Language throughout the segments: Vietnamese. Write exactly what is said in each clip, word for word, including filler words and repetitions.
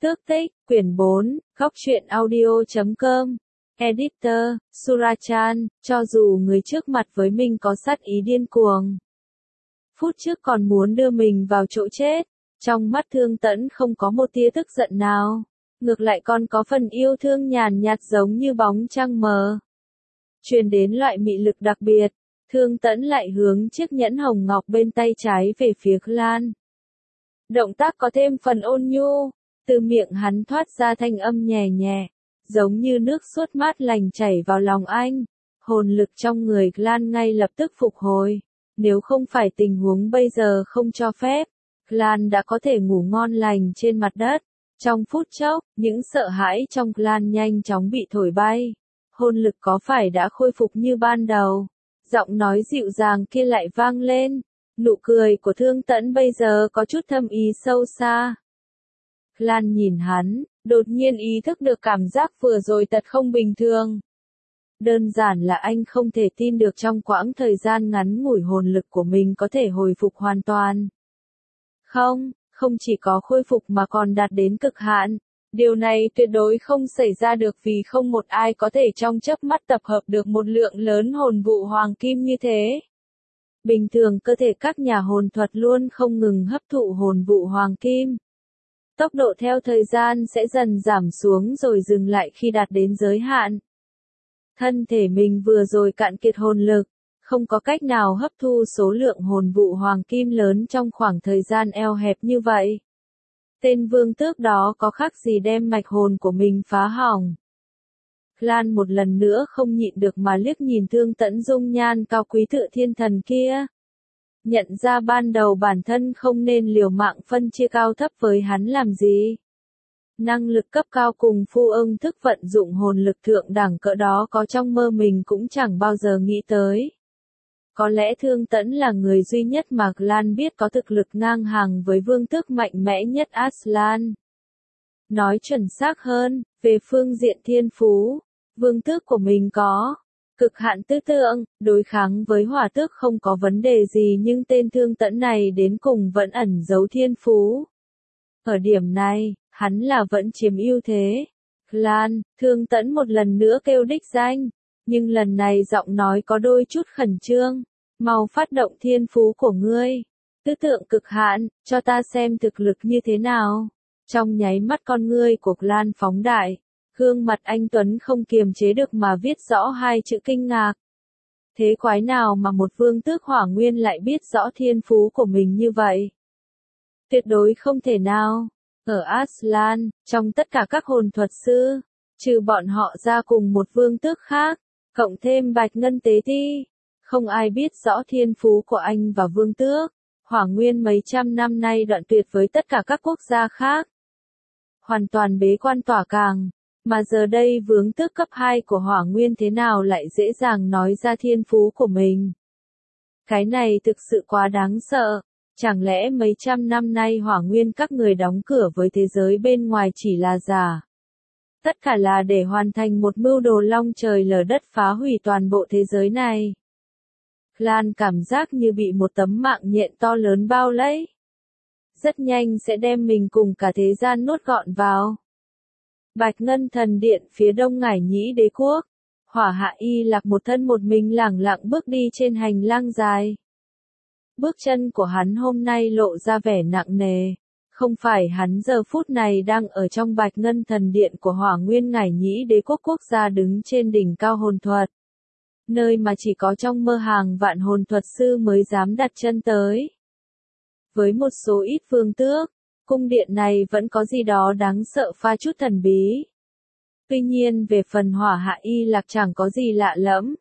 Tước tích, quyển bốn, góc truyện audio chấm com. Editor, Surachan, cho dù người trước mặt với mình có sát ý điên cuồng. Phút trước còn muốn đưa mình vào chỗ chết, trong mắt Thương Tẫn không có một tia tức giận nào. Ngược lại còn có phần yêu thương nhàn nhạt giống như bóng trăng mờ. Truyền đến loại mị lực đặc biệt, Thương Tẫn lại hướng chiếc nhẫn hồng ngọc bên tay trái về phía Lan. Động tác có thêm phần ôn nhu, từ miệng hắn thoát ra thanh âm nhẹ nhẹ, giống như nước suốt mát lành chảy vào lòng anh. Hồn lực trong người Lan ngay lập tức phục hồi, nếu không phải tình huống bây giờ không cho phép, Lan đã có thể ngủ ngon lành trên mặt đất. Trong phút chốc, những sợ hãi trong Lan nhanh chóng bị thổi bay. Hồn lực có phải đã khôi phục như ban đầu? Giọng nói dịu dàng kia lại vang lên. Nụ cười của Thương Tẫn bây giờ có chút thâm ý sâu xa. Lan nhìn hắn, đột nhiên ý thức được cảm giác vừa rồi thật không bình thường. Đơn giản là anh không thể tin được trong quãng thời gian ngắn ngủi hồn lực của mình có thể hồi phục hoàn toàn. Không, không chỉ có khôi phục mà còn đạt đến cực hạn. Điều này tuyệt đối không xảy ra được vì không một ai có thể trong chớp mắt tập hợp được một lượng lớn hồn vụ hoàng kim như thế. Bình thường cơ thể các nhà hồn thuật luôn không ngừng hấp thụ hồn vụ hoàng kim. Tốc độ theo thời gian sẽ dần giảm xuống rồi dừng lại khi đạt đến giới hạn. Thân thể mình vừa rồi cạn kiệt hồn lực, không có cách nào hấp thu số lượng hồn vụ hoàng kim lớn trong khoảng thời gian eo hẹp như vậy. Tên vương tước đó có khác gì đem mạch hồn của mình phá hỏng. Lan một lần nữa không nhịn được mà liếc nhìn Thương Tẫn dung nhan cao quý tựa thiên thần kia. Nhận ra ban đầu bản thân không nên liều mạng phân chia cao thấp với hắn làm gì. Năng lực cấp cao cùng phu ưng thức vận dụng hồn lực thượng đẳng cỡ đó có trong mơ mình cũng chẳng bao giờ nghĩ tới. Có lẽ Thương Tẫn là người duy nhất mà Lan biết có thực lực ngang hàng với vương tước mạnh mẽ nhất Aslan. Nói chuẩn xác hơn, về phương diện thiên phú, vương tước của mình có cực hạn tư tưởng, đối kháng với hỏa tước không có vấn đề gì, nhưng tên Thương Tẫn này đến cùng vẫn ẩn giấu thiên phú. Ở điểm này, hắn là vẫn chiếm ưu thế. Lan, Thương Tẫn một lần nữa kêu đích danh, nhưng lần này giọng nói có đôi chút khẩn trương. Mau phát động thiên phú của ngươi. Tư tưởng cực hạn, cho ta xem thực lực như thế nào. Trong nháy mắt con ngươi của Lan phóng đại, gương mặt anh Tuấn không kiềm chế được mà viết rõ hai chữ kinh ngạc. Thế quái nào mà một vương tước hỏa nguyên lại biết rõ thiên phú của mình như vậy? Tuyệt đối không thể nào. Ở Aslan, trong tất cả các hồn thuật sư, trừ bọn họ ra cùng một vương tước khác, cộng thêm Bạch Ngân Tế Ti, không ai biết rõ thiên phú của anh và vương tước. Hỏa nguyên mấy trăm năm nay đoạn tuyệt với tất cả các quốc gia khác. Hoàn toàn bế quan tỏa càng, mà giờ đây vương tước cấp hai của hỏa nguyên thế nào lại dễ dàng nói ra thiên phú của mình. Cái này thực sự quá đáng sợ. Chẳng lẽ mấy trăm năm nay hỏa nguyên các người đóng cửa với thế giới bên ngoài chỉ là giả? Tất cả là để hoàn thành một mưu đồ long trời lở đất phá hủy toàn bộ thế giới này. Lan cảm giác như bị một tấm mạng nhện to lớn bao lấy. Rất nhanh sẽ đem mình cùng cả thế gian nuốt gọn vào. Bạch Ngân Thần Điện phía đông Ngải Nhĩ Đế Quốc. Hỏa Hạ Y Lạc một thân một mình lẳng lặng bước đi trên hành lang dài. Bước chân của hắn hôm nay lộ ra vẻ nặng nề. Không phải hắn giờ phút này đang ở trong Bạch Ngân Thần Điện của Hỏa Nguyên Ngải Nhĩ Đế Quốc quốc gia đứng trên đỉnh cao hồn thuật. Nơi mà chỉ có trong mơ hàng vạn hồn thuật sư mới dám đặt chân tới. Với một số ít vương tước, cung điện này vẫn có gì đó đáng sợ pha chút thần bí. Tuy nhiên về phần Hỏa Hạ Y Lạc chẳng có gì lạ lẫm.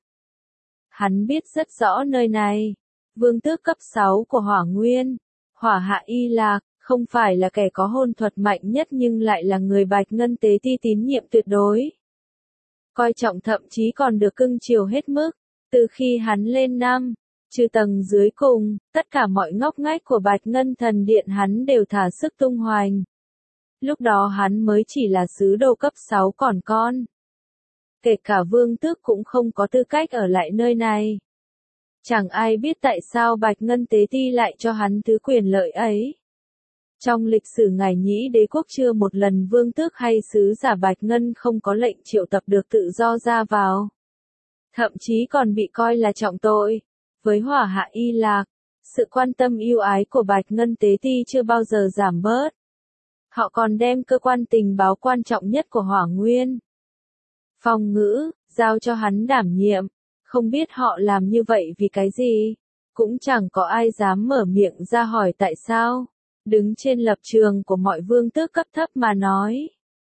Hắn biết rất rõ nơi này. Vương tước cấp sáu của Hỏa Nguyên, Hỏa Hạ Y Lạc, không phải là kẻ có hồn thuật mạnh nhất nhưng lại là người Bạch Ngân Tế Ti tín nhiệm tuyệt đối. Coi trọng thậm chí còn được cưng chiều hết mức. Từ khi hắn lên năm, trừ tầng dưới cùng, tất cả mọi ngóc ngách của Bạch Ngân Thần Điện hắn đều thả sức tung hoành. Lúc đó hắn mới chỉ là sứ đồ cấp sáu còn con. Kể cả vương tước cũng không có tư cách ở lại nơi này. Chẳng ai biết tại sao Bạch Ngân Tế Ti lại cho hắn thứ quyền lợi ấy. Trong lịch sử ngải nhĩ đế quốc chưa một lần vương tước hay sứ giả Bạch Ngân không có lệnh triệu tập được tự do ra vào. Thậm chí còn bị coi là trọng tội. Với Hỏa Hạ Y Lạc, sự quan tâm yêu ái của Bạch Ngân Tế Ti chưa bao giờ giảm bớt. Họ còn đem cơ quan tình báo quan trọng nhất của Hỏa Nguyên, Phong Ngữ, giao cho hắn đảm nhiệm. Không biết họ làm như vậy vì cái gì. Cũng chẳng có ai dám mở miệng ra hỏi tại sao. Đứng trên lập trường của mọi vương tước cấp thấp mà nói.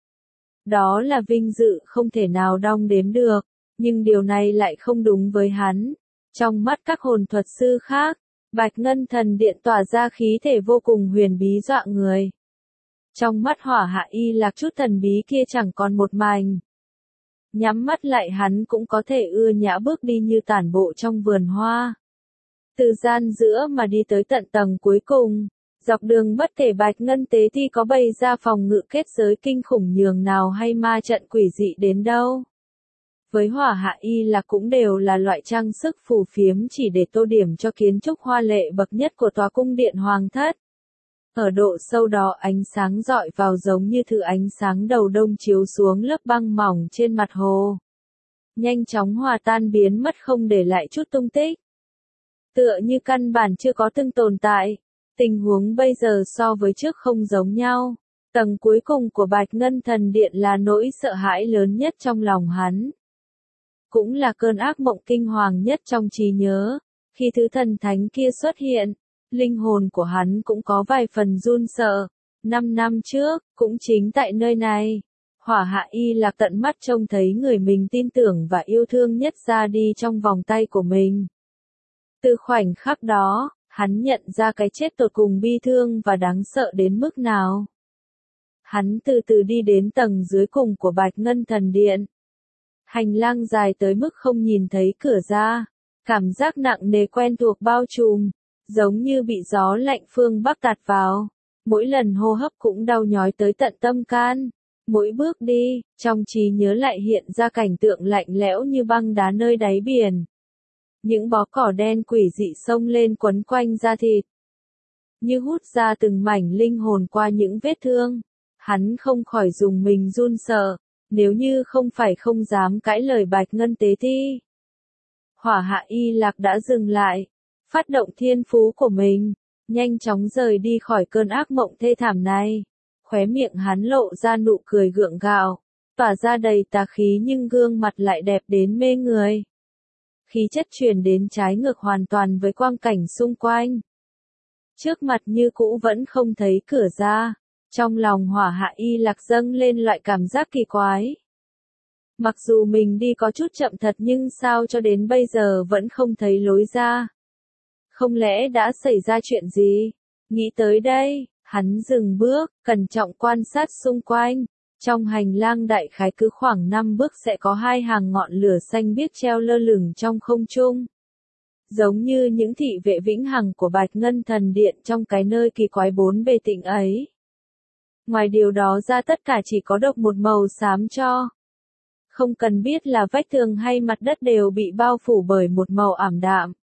Đó là vinh dự không thể nào đong đếm được. Nhưng điều này lại không đúng với hắn. Trong mắt các hồn thuật sư khác, Bạch Ngân Thần Điện tỏa ra khí thể vô cùng huyền bí dọa người. Trong mắt Hỏa Hạ Y Lạc chút thần bí kia chẳng còn một mảnh. Nhắm mắt lại hắn cũng có thể ưa nhã bước đi như tản bộ trong vườn hoa. Từ gian giữa mà đi tới tận tầng cuối cùng, dọc đường bất kể Bạch Ngân Tế Ti có bày ra phòng ngự kết giới kinh khủng nhường nào hay ma trận quỷ dị đến đâu. Với Hỏa Hạ Y Lạc cũng đều là loại trang sức phù phiếm chỉ để tô điểm cho kiến trúc hoa lệ bậc nhất của tòa cung điện hoàng thất. Ở độ sâu đó ánh sáng rọi vào giống như thứ ánh sáng đầu đông chiếu xuống lớp băng mỏng trên mặt hồ. Nhanh chóng hòa tan biến mất không để lại chút tung tích. Tựa như căn bản chưa có từng tồn tại. Tình huống bây giờ so với trước không giống nhau. Tầng cuối cùng của Bạch Ngân Thần Điện là nỗi sợ hãi lớn nhất trong lòng hắn. Cũng là cơn ác mộng kinh hoàng nhất trong trí nhớ. Khi thứ thần thánh kia xuất hiện, linh hồn của hắn cũng có vài phần run sợ. Năm năm trước, cũng chính tại nơi này, Hỏa Hạ Y Lạc tận mắt trông thấy người mình tin tưởng và yêu thương nhất ra đi trong vòng tay của mình. Từ khoảnh khắc đó, hắn nhận ra cái chết tột cùng bi thương và đáng sợ đến mức nào. Hắn từ từ đi đến tầng dưới cùng của Bạch Ngân Thần Điện. Hành lang dài tới mức không nhìn thấy cửa ra. Cảm giác nặng nề quen thuộc bao trùm, giống như bị gió lạnh phương Bắc tạt vào. Mỗi lần hô hấp cũng đau nhói tới tận tâm can. Mỗi bước đi, trong trí nhớ lại hiện ra cảnh tượng lạnh lẽo như băng đá nơi đáy biển. Những bó cỏ đen quỷ dị xông lên quấn quanh da thịt. Như hút ra từng mảnh linh hồn qua những vết thương. Hắn không khỏi dùng mình run sợ, nếu như không phải không dám cãi lời Bạch Ngân Tế Ti. Hỏa Hạ Y Lạc đã dừng lại, phát động thiên phú của mình, nhanh chóng rời đi khỏi cơn ác mộng thê thảm này. Khóe miệng hắn lộ ra nụ cười gượng gạo, tỏa ra đầy tà khí nhưng gương mặt lại đẹp đến mê người. Khí chất truyền đến trái ngược hoàn toàn với quang cảnh xung quanh. Trước mặt như cũ vẫn không thấy cửa ra, trong lòng Hỏa Hạ Y Lạc dâng lên loại cảm giác kỳ quái. Mặc dù mình đi có chút chậm thật nhưng sao cho đến bây giờ vẫn không thấy lối ra. Không lẽ đã xảy ra chuyện gì? Nghĩ tới đây, hắn dừng bước, cẩn trọng quan sát xung quanh. Trong hành lang đại khái cứ khoảng năm bước sẽ có hai hàng ngọn lửa xanh biếc treo lơ lửng trong không trung. Giống như những thị vệ vĩnh hằng của Bạch Ngân Thần Điện trong cái nơi kỳ quái bốn bề tịnh ấy. Ngoài điều đó ra tất cả chỉ có độc một màu xám cho. Không cần biết là vách tường hay mặt đất đều bị bao phủ bởi một màu ảm đạm.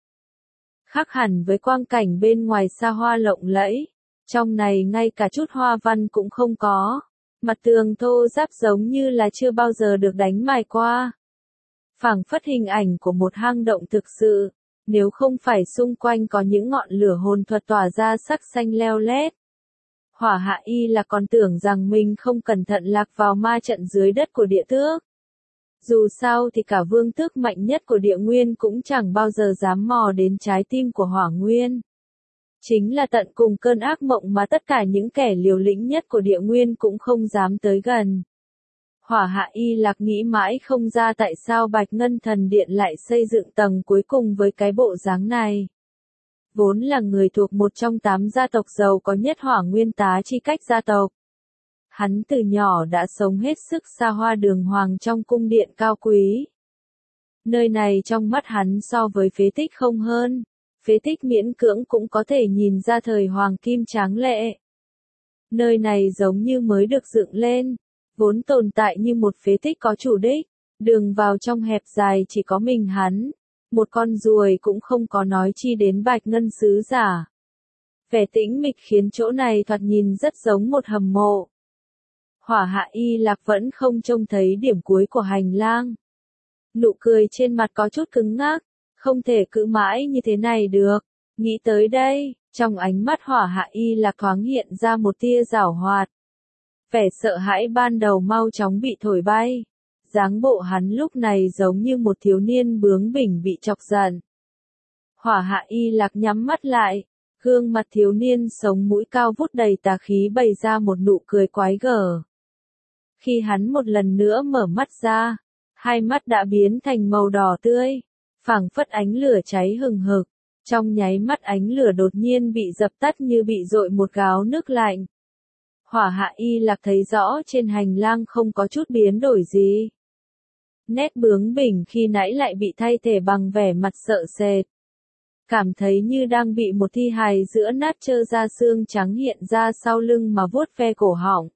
Khác hẳn với quang cảnh bên ngoài xa hoa lộng lẫy, trong này ngay cả chút hoa văn cũng không có. Mặt tường thô ráp giống như là chưa bao giờ được đánh mài qua. Phảng phất hình ảnh của một hang động thực sự, nếu không phải xung quanh có những ngọn lửa hồn thuật tỏa ra sắc xanh leo lét. Hỏa Hạ Y là còn tưởng rằng mình không cẩn thận lạc vào ma trận dưới đất của địa tước. Dù sao thì cả vương tước mạnh nhất của địa nguyên cũng chẳng bao giờ dám mò đến trái tim của hỏa nguyên. Chính là tận cùng cơn ác mộng mà tất cả những kẻ liều lĩnh nhất của địa nguyên cũng không dám tới gần. Hỏa Hạ Y Lạc nghĩ mãi không ra tại sao Bạch Ngân Thần Điện lại xây dựng tầng cuối cùng với cái bộ dáng này. Vốn là người thuộc một trong tám gia tộc giàu có nhất Hỏa Nguyên Tá chi cách gia tộc. Hắn từ nhỏ đã sống hết sức xa hoa đường hoàng trong cung điện cao quý. Nơi này trong mắt hắn so với phế tích không hơn. Phế tích miễn cưỡng cũng có thể nhìn ra thời hoàng kim tráng lệ. Nơi này giống như mới được dựng lên, vốn tồn tại như một phế tích có chủ đích, đường vào trong hẹp dài chỉ có mình hắn, một con ruồi cũng không có nói chi đến Bạch Ngân sứ giả. Vẻ tĩnh mịch khiến chỗ này thoạt nhìn rất giống một hầm mộ. Hỏa Hạ Y Lạc vẫn không trông thấy điểm cuối của hành lang. Nụ cười trên mặt có chút cứng ngắc, không thể cứ mãi như thế này được. Nghĩ tới đây, trong ánh mắt Hỏa Hạ Y Lạc thoáng hiện ra một tia giảo hoạt. Vẻ sợ hãi ban đầu mau chóng bị thổi bay. Dáng bộ hắn lúc này giống như một thiếu niên bướng bỉnh bị chọc giận. Hỏa Hạ Y Lạc nhắm mắt lại, gương mặt thiếu niên sống mũi cao vút đầy tà khí bày ra một nụ cười quái gở. Khi hắn một lần nữa mở mắt ra, hai mắt đã biến thành màu đỏ tươi, phảng phất ánh lửa cháy hừng hực. Trong nháy mắt ánh lửa đột nhiên bị dập tắt như bị dội một gáo nước lạnh. Hỏa Hạ Y Lạc thấy rõ trên hành lang không có chút biến đổi gì. Nét bướng bỉnh khi nãy lại bị thay thế bằng vẻ mặt sợ sệt. Cảm thấy như đang bị một thi hài giữa nát trơ da xương trắng hiện ra sau lưng mà vuốt ve cổ họng.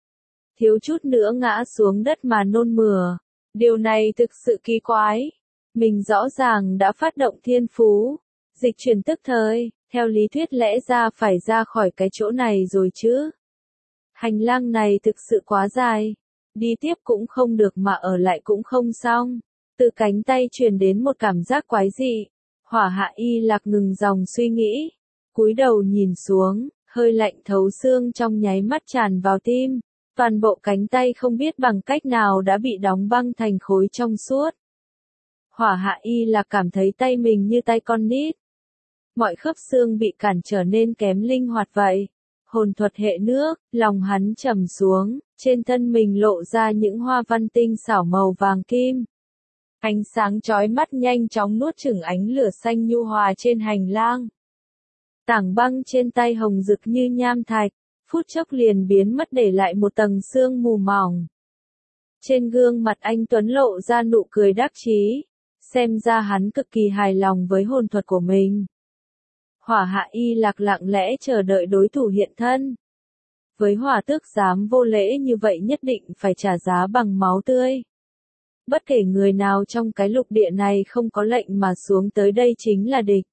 Thiếu chút nữa ngã xuống đất mà nôn mửa. Điều này thực sự kỳ quái. Mình rõ ràng đã phát động thiên phú. Dịch chuyển tức thời, theo lý thuyết lẽ ra phải ra khỏi cái chỗ này rồi chứ. Hành lang này thực sự quá dài. Đi tiếp cũng không được mà ở lại cũng không xong. Từ cánh tay truyền đến một cảm giác quái dị. Hỏa Hạ Y Lạc ngừng dòng suy nghĩ. Cúi đầu nhìn xuống, hơi lạnh thấu xương trong nháy mắt tràn vào tim. Toàn bộ cánh tay không biết bằng cách nào đã bị đóng băng thành khối trong suốt. Hỏa Hạ Y Lạc cảm thấy tay mình như tay con nít. Mọi khớp xương bị cản trở nên kém linh hoạt vậy. Hồn thuật hệ nước, lòng hắn trầm xuống, trên thân mình lộ ra những hoa văn tinh xảo màu vàng kim. Ánh sáng chói mắt nhanh chóng nuốt chửng ánh lửa xanh nhu hòa trên hành lang. Tảng băng trên tay hồng rực như nham thạch, phút chốc liền biến mất để lại một tầng sương mù mỏng. Trên gương mặt anh Tuấn lộ ra nụ cười đắc chí, xem ra hắn cực kỳ hài lòng với hồn thuật của mình. Hỏa Hạ Y Lạc lặng lẽ chờ đợi đối thủ hiện thân. Với hỏa tước dám vô lễ như vậy nhất định phải trả giá bằng máu tươi. Bất kể người nào trong cái lục địa này không có lệnh mà xuống tới đây chính là địch.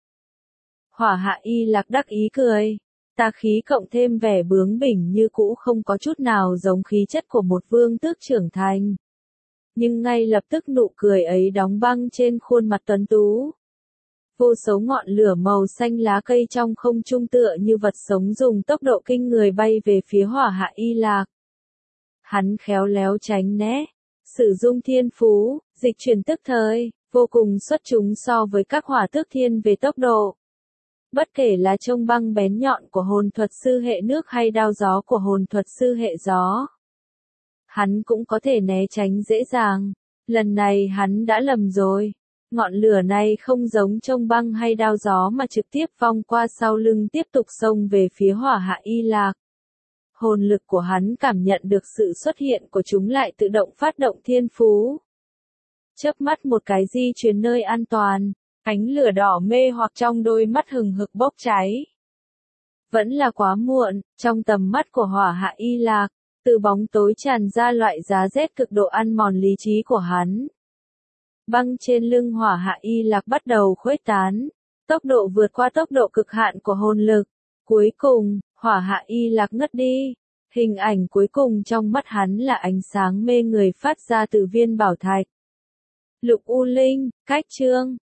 Hỏa Hạ Y Lạc đắc ý cười. Tà khí cộng thêm vẻ bướng bỉnh như cũ không có chút nào giống khí chất của một vương tước trưởng thành. Nhưng ngay lập tức nụ cười ấy đóng băng trên khuôn mặt tuấn tú. Vô số ngọn lửa màu xanh lá cây trong không trung tựa như vật sống dùng tốc độ kinh người bay về phía Hỏa Hạ Y Lạc. Hắn khéo léo tránh né, sử dụng thiên phú, dịch chuyển tức thời, vô cùng xuất chúng so với các hỏa tước thiên về tốc độ. Bất kể là trông băng bén nhọn của hồn thuật sư hệ nước hay đao gió của hồn thuật sư hệ gió, hắn cũng có thể né tránh dễ dàng. Lần này hắn đã lầm rồi. Ngọn lửa này không giống trông băng hay đao gió mà trực tiếp vòng qua sau lưng tiếp tục xông về phía Hỏa Hạ Y Lạc. Hồn lực của hắn cảm nhận được sự xuất hiện của chúng lại tự động phát động thiên phú. Chớp mắt một cái di chuyển nơi an toàn, ánh lửa đỏ mê hoặc trong đôi mắt hừng hực bốc cháy. Vẫn là quá muộn, trong tầm mắt của Hỏa Hạ Y Lạc, từ bóng tối tràn ra loại giá rét cực độ ăn mòn lý trí của hắn. Băng trên lưng Hỏa Hạ Y Lạc bắt đầu khuếch tán, tốc độ vượt qua tốc độ cực hạn của hồn lực. Cuối cùng, Hỏa Hạ Y Lạc ngất đi. Hình ảnh cuối cùng trong mắt hắn là ánh sáng mê người phát ra từ viên bảo thạch. Lục U Linh, cách chương